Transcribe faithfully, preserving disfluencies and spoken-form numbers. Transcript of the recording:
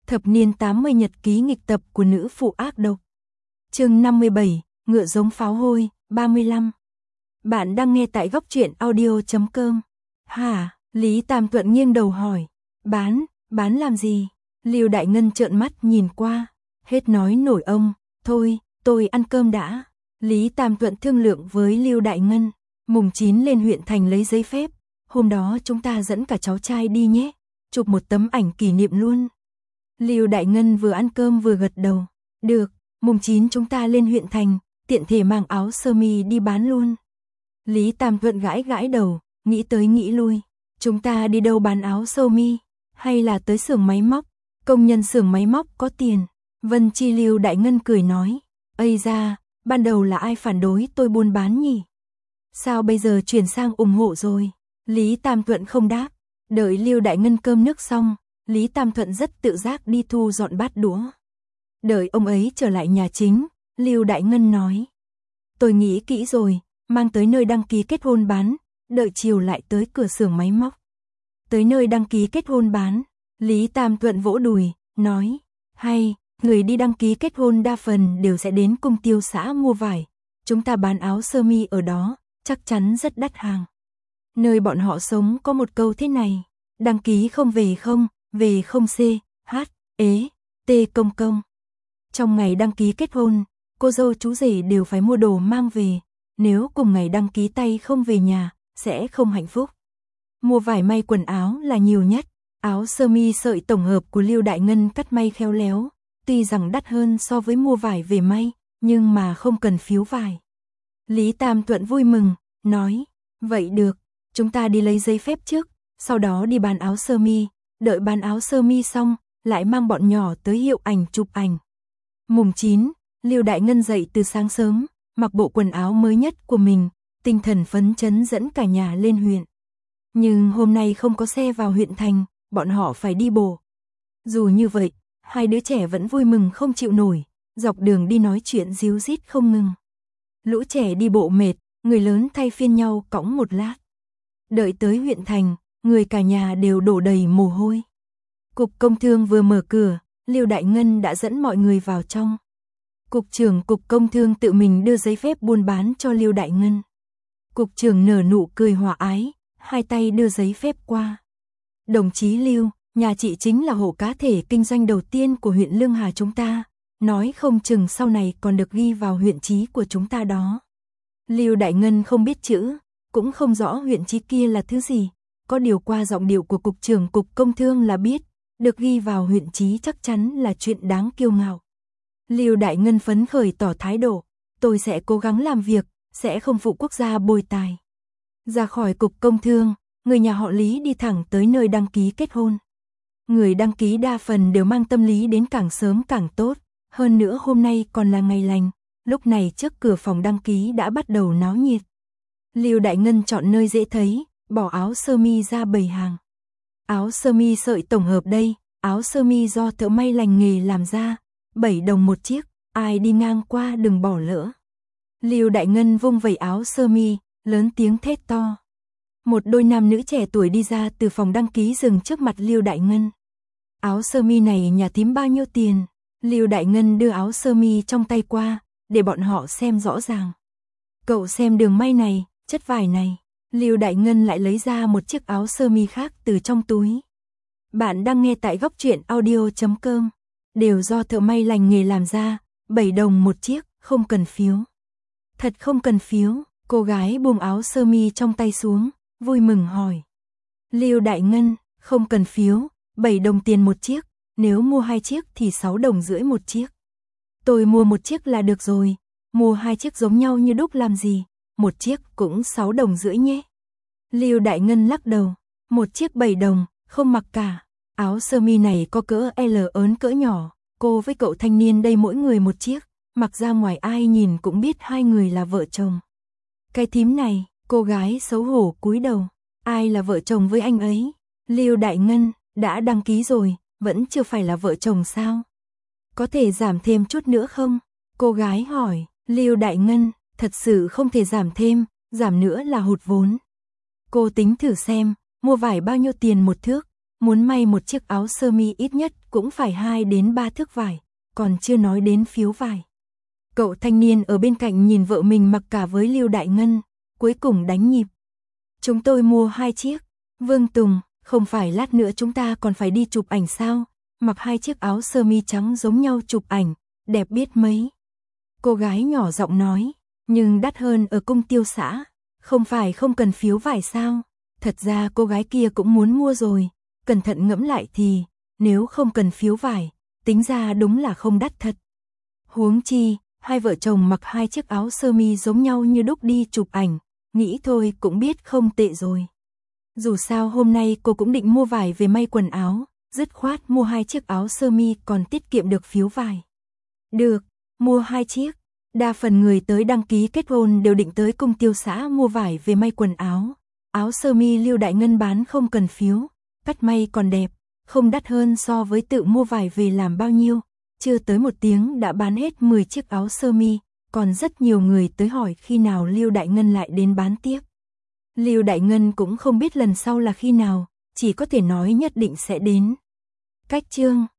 Thập niên tám mươi nhật ký nghịch tập của nữ phụ ác độc. Chương năm mươi bảy, ngựa giống pháo hôi, ba mươi lăm. Bạn đang nghe tại góc truyện audio chấm com. Hả? Lý Tam Tuận nghiêng đầu hỏi. Bán, bán làm gì? Lưu Đại Ngân trợn mắt nhìn qua, hết nói nổi ông, thôi, tôi ăn cơm đã. Lý Tam Tuận thương lượng với Lưu Đại Ngân, mùng chín lên huyện thành lấy giấy phép, hôm đó chúng ta dẫn cả cháu trai đi nhé, chụp một tấm ảnh kỷ niệm luôn. Lưu Đại Ngân vừa ăn cơm vừa gật đầu, được, mùng chín chúng ta lên huyện thành, tiện thể mang áo sơ mi đi bán luôn. Lý Tam Tuận gãi gãi đầu, nghĩ tới nghĩ lui, chúng ta đi đâu bán áo sơ mi, hay là tới xưởng máy móc, công nhân xưởng máy móc có tiền. Vân Chi Lưu Đại Ngân cười nói, ây da, ban đầu là ai phản đối tôi buôn bán nhỉ? Sao bây giờ chuyển sang ủng hộ rồi? Lý Tam Tuận không đáp, đợi Lưu Đại Ngân cơm nước xong, Lý Tam Thuận rất tự giác đi thu dọn bát đũa. Đợi ông ấy trở lại nhà chính, Lưu Đại Ngân nói, tôi nghĩ kỹ rồi, mang tới nơi đăng ký kết hôn bán, đợi chiều lại tới cửa xưởng máy móc. Tới nơi đăng ký kết hôn bán, Lý Tam Thuận vỗ đùi, nói, hay, người đi đăng ký kết hôn đa phần đều sẽ đến cung tiêu xã mua vải, chúng ta bán áo sơ mi ở đó, chắc chắn rất đắt hàng. Nơi bọn họ sống có một câu thế này, đăng ký không về không, về không c, h, ế, t công công. Trong ngày đăng ký kết hôn, cô dâu chú rể đều phải mua đồ mang về, nếu cùng ngày đăng ký tay không về nhà, sẽ không hạnh phúc. Mua vải may quần áo là nhiều nhất, áo sơ mi sợi tổng hợp của Lưu Đại Ngân cắt may khéo léo, tuy rằng đắt hơn so với mua vải về may, nhưng mà không cần phiếu vải. Lý Tam Tuận vui mừng, nói, vậy được, chúng ta đi lấy giấy phép trước, sau đó đi bán áo sơ mi, đợi bán áo sơ mi xong, lại mang bọn nhỏ tới hiệu ảnh chụp ảnh. Mùng chín, Lưu Đại Ngân dậy từ sáng sớm, mặc bộ quần áo mới nhất của mình, tinh thần phấn chấn dẫn cả nhà lên huyện. Nhưng hôm nay không có xe vào huyện thành, bọn họ phải đi bộ. Dù như vậy, hai đứa trẻ vẫn vui mừng không chịu nổi, dọc đường đi nói chuyện ríu rít không ngừng. Lũ trẻ đi bộ mệt, người lớn thay phiên nhau cõng một lát. Đợi tới huyện thành, người cả nhà đều đổ đầy mồ hôi. Cục Công Thương vừa mở cửa, Lưu Đại Ngân đã dẫn mọi người vào trong. Cục trưởng Cục Công Thương tự mình đưa giấy phép buôn bán cho Lưu Đại Ngân. Cục trưởng nở nụ cười hòa ái, hai tay đưa giấy phép qua. Đồng chí Lưu, nhà chị chính là hộ cá thể kinh doanh đầu tiên của huyện Lương Hà chúng ta, nói không chừng sau này còn được ghi vào huyện chí của chúng ta đó. Lưu Đại Ngân không biết chữ, cũng không rõ huyện chí kia là thứ gì, có điều qua giọng điệu của Cục trưởng Cục Công Thương là biết, được ghi vào huyện chí chắc chắn là chuyện đáng kiêu ngạo. Lưu Đại Ngân phấn khởi tỏ thái độ, tôi sẽ cố gắng làm việc, sẽ không phụ quốc gia bồi tài. Ra khỏi Cục Công Thương, người nhà họ Lý đi thẳng tới nơi đăng ký kết hôn. Người đăng ký đa phần đều mang tâm lý đến càng sớm càng tốt, hơn nữa hôm nay còn là ngày lành, lúc này trước cửa phòng đăng ký đã bắt đầu náo nhiệt. Lưu Đại Ngân chọn nơi dễ thấy, bỏ áo sơ mi ra bày hàng. Áo sơ mi sợi tổng hợp đây, áo sơ mi do thợ may lành nghề làm ra, bảy đồng một chiếc, ai đi ngang qua đừng bỏ lỡ. Lưu Đại Ngân vung vẩy áo sơ mi, lớn tiếng thét to. Một đôi nam nữ trẻ tuổi đi ra từ phòng đăng ký dừng trước mặt Lưu Đại Ngân. Áo sơ mi này nhà thím bao nhiêu tiền? Lưu Đại Ngân đưa áo sơ mi trong tay qua, để bọn họ xem rõ ràng. Cậu xem đường may này, chất vải này. Lưu Đại Ngân lại lấy ra một chiếc áo sơ mi khác từ trong túi. Bạn đang nghe tại góc truyện audio chấm com. Đều do thợ may lành nghề làm ra, bảy đồng một chiếc, không cần phiếu. Thật không cần phiếu, cô gái buông áo sơ mi trong tay xuống, vui mừng hỏi. Lưu Đại Ngân, không cần phiếu, bảy đồng tiền một chiếc, nếu mua hai chiếc thì sáu đồng rưỡi một chiếc. Tôi mua một chiếc là được rồi, mua hai chiếc giống nhau như đúc làm gì, một chiếc cũng sáu đồng rưỡi nhé. Lưu Đại Ngân lắc đầu, một chiếc bảy đồng, không mặc cả. Áo sơ mi này có cỡ L ớn cỡ nhỏ, cô với cậu thanh niên đây mỗi người một chiếc, mặc ra ngoài ai nhìn cũng biết hai người là vợ chồng. Cái thím này, cô gái xấu hổ cúi đầu, ai là vợ chồng với anh ấy? Lưu Đại Ngân, đã đăng ký rồi, vẫn chưa phải là vợ chồng sao? Có thể giảm thêm chút nữa không? Cô gái hỏi, Lưu Đại Ngân, thật sự không thể giảm thêm, giảm nữa là hụt vốn. Cô tính thử xem, mua vải bao nhiêu tiền một thước, muốn may một chiếc áo sơ mi ít nhất cũng cũng phải hai đến ba thước vải, còn chưa nói đến phiếu vải. Cậu thanh niên ở bên cạnh nhìn vợ mình mặc cả với Lưu Đại Ngân, cuối cùng đánh nhịp. Chúng tôi mua hai chiếc. Vương Tùng, không phải lát nữa chúng ta còn phải đi chụp ảnh sao? Mặc hai chiếc áo sơ mi trắng giống nhau chụp ảnh, đẹp biết mấy. Cô gái nhỏ giọng nói, nhưng đắt hơn ở cung tiêu xã, không phải không cần phiếu vải sao? Thật ra cô gái kia cũng muốn mua rồi, cẩn thận ngẫm lại thì, nếu không cần phiếu vải, tính ra đúng là không đắt thật. Huống chi, hai vợ chồng mặc hai chiếc áo sơ mi giống nhau như đúc đi chụp ảnh, nghĩ thôi cũng biết không tệ rồi. Dù sao hôm nay cô cũng định mua vải về may quần áo, dứt khoát mua hai chiếc áo sơ mi còn tiết kiệm được phiếu vải. Được, mua hai chiếc. Đa phần người tới đăng ký kết hôn đều định tới cung tiêu xã mua vải về may quần áo. Áo sơ mi Lưu Đại Ngân bán không cần phiếu, cắt may còn đẹp, không đắt hơn so với tự mua vải về làm bao nhiêu. Chưa tới một tiếng đã bán hết mười chiếc áo sơ mi, còn rất nhiều người tới hỏi khi nào Lưu Đại Ngân lại đến bán tiếp. Lưu Đại Ngân cũng không biết lần sau là khi nào, chỉ có thể nói nhất định sẽ đến. Cách chương